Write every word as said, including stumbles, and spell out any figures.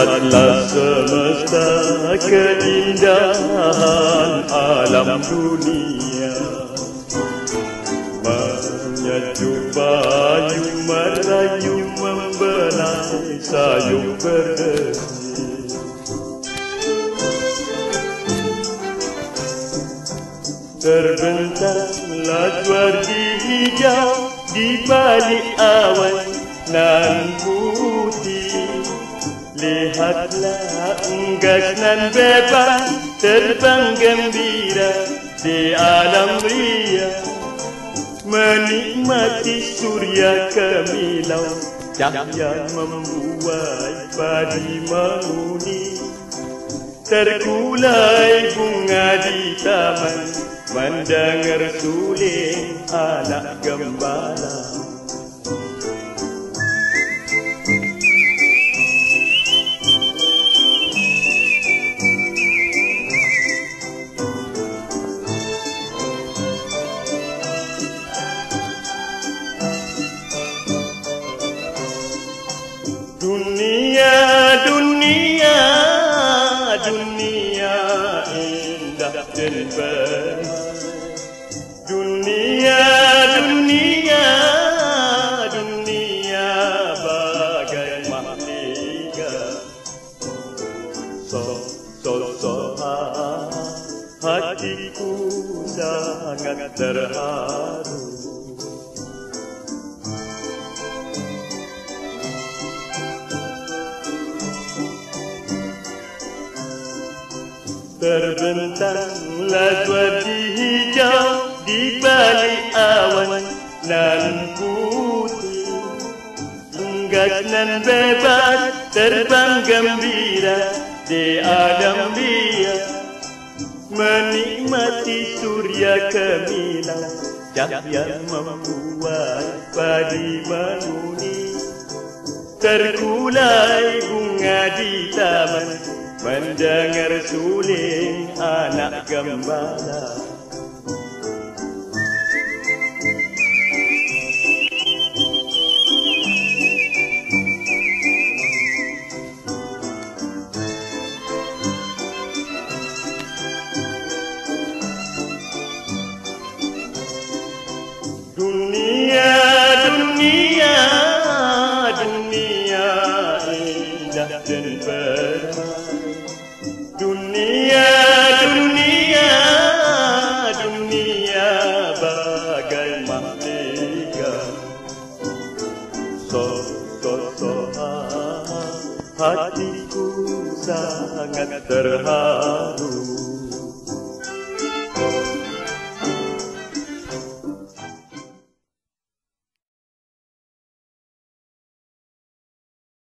Lihatlah semesta keindahan alam dunia, menyatu bayu merayu membelai sayung berderi. Terbentanglah wardi hijau di balik awan nan putih. Lihatlah unggas nan bebas terbang gembira di alam ria, menikmati surya kemilau, cahaya membuai padi menguning. Terkulai bunga di taman, mendengar suling anak gembala. Dunia, dunia, dunia indah dan permai. Dunia, dunia, dunia bagai mahliga. So, so, so, hatiku sangat terharu. Terbentanglah wardi hijau di balik awan nan putih. Unggas nan bebas terbang gembira di alam ria, menikmati surya kemilau, cahaya membuai padi menguning. Terkulai bunga di taman, mendengar suling anak gembala. Dunia, dunia, dunia indah dan permai. Dunia, dunia, dunia bagai mahliga. So, so, so, hatiku sangat terharu.